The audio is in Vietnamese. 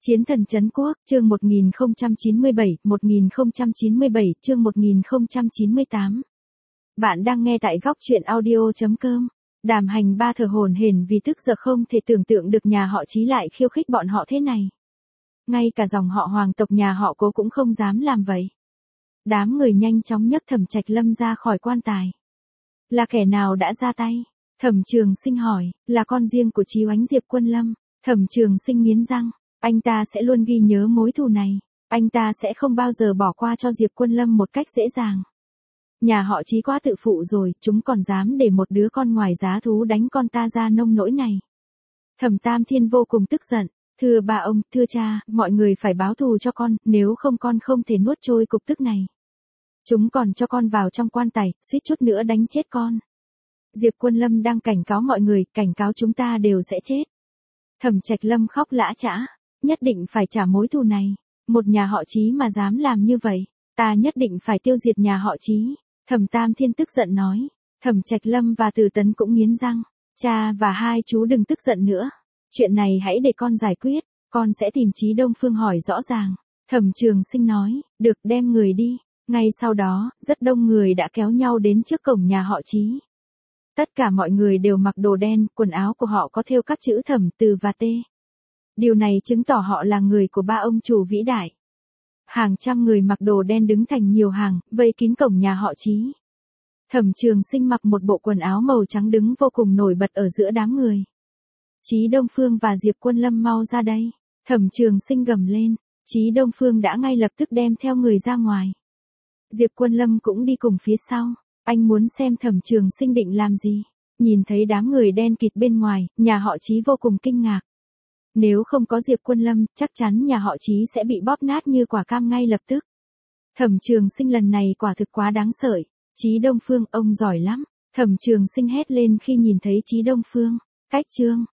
Chiến thần trấn quốc, chương 1097, chương 1098. Bạn đang nghe tại góc truyện audio.com. Đàm Hành Ba thở hổn hển vì tức giận không thể tưởng tượng được nhà họ Chí lại khiêu khích bọn họ thế này. Ngay cả dòng họ hoàng tộc nhà họ Cố cũng không dám làm vậy. Đám người nhanh chóng nhấc Thẩm Trạch Lâm ra khỏi quan tài. Là kẻ nào đã ra tay? Thẩm Trường Sinh hỏi, là con riêng của Chí Oánh Diệp Quân Lâm. Thẩm Trường Sinh nghiến răng, anh ta sẽ luôn ghi nhớ mối thù này, anh ta sẽ không bao giờ bỏ qua cho Diệp Quân Lâm một cách dễ dàng. Nhà họ Chí quá tự phụ rồi, chúng còn dám để một đứa con ngoài giá thú đánh con ta ra nông nỗi này. Thẩm Tam Thiên vô cùng tức giận, thưa ba ông, thưa cha, mọi người phải báo thù cho con, nếu không con không thể nuốt trôi cục tức này. Chúng còn cho con vào trong quan tài, suýt chút nữa đánh chết con. Diệp Quân Lâm đang cảnh cáo mọi người, cảnh cáo chúng ta đều sẽ chết. Thẩm Trạch Lâm khóc lã chã, nhất định phải trả mối thù này. Một nhà họ Chí mà dám làm như vậy, ta nhất định phải tiêu diệt nhà họ Chí. Thẩm Tam Thiên tức giận nói. Thẩm Trạch Lâm và Từ Tấn cũng nghiến răng, cha và hai chú đừng tức giận nữa. Chuyện này hãy để con giải quyết, con sẽ tìm Chí Đông Phương hỏi rõ ràng. Thẩm Trường Sinh nói, được, đem người đi. Ngay sau đó, rất đông người đã kéo nhau đến trước cổng nhà họ Chí. Tất cả mọi người đều mặc đồ đen, quần áo của họ có thêu các chữ Thẩm, Từ và Tê. Điều này chứng tỏ họ là người của ba ông chủ vĩ đại. Hàng trăm người mặc đồ đen đứng thành nhiều hàng, vây kín cổng nhà họ Chí. Thẩm Trường Sinh mặc một bộ quần áo màu trắng đứng vô cùng nổi bật ở giữa đám người. Chí Đông Phương và Diệp Quân Lâm mau ra đây. Thẩm Trường Sinh gầm lên. Chí Đông Phương đã ngay lập tức đem theo người ra ngoài. Diệp Quân Lâm cũng đi cùng phía sau. Anh muốn xem Thẩm Trường Sinh định làm gì. Nhìn thấy đám người đen kịt bên ngoài, nhà họ Chí vô cùng kinh ngạc. Nếu không có Diệp Quân Lâm, chắc chắn nhà họ Chí sẽ bị bóp nát như quả cam ngay lập tức. Thẩm Trường Sinh lần này quả thực quá đáng sợ. Chí Đông Phương, ông giỏi lắm. Thẩm Trường Sinh hét lên khi nhìn thấy Chí Đông Phương. Cách chương.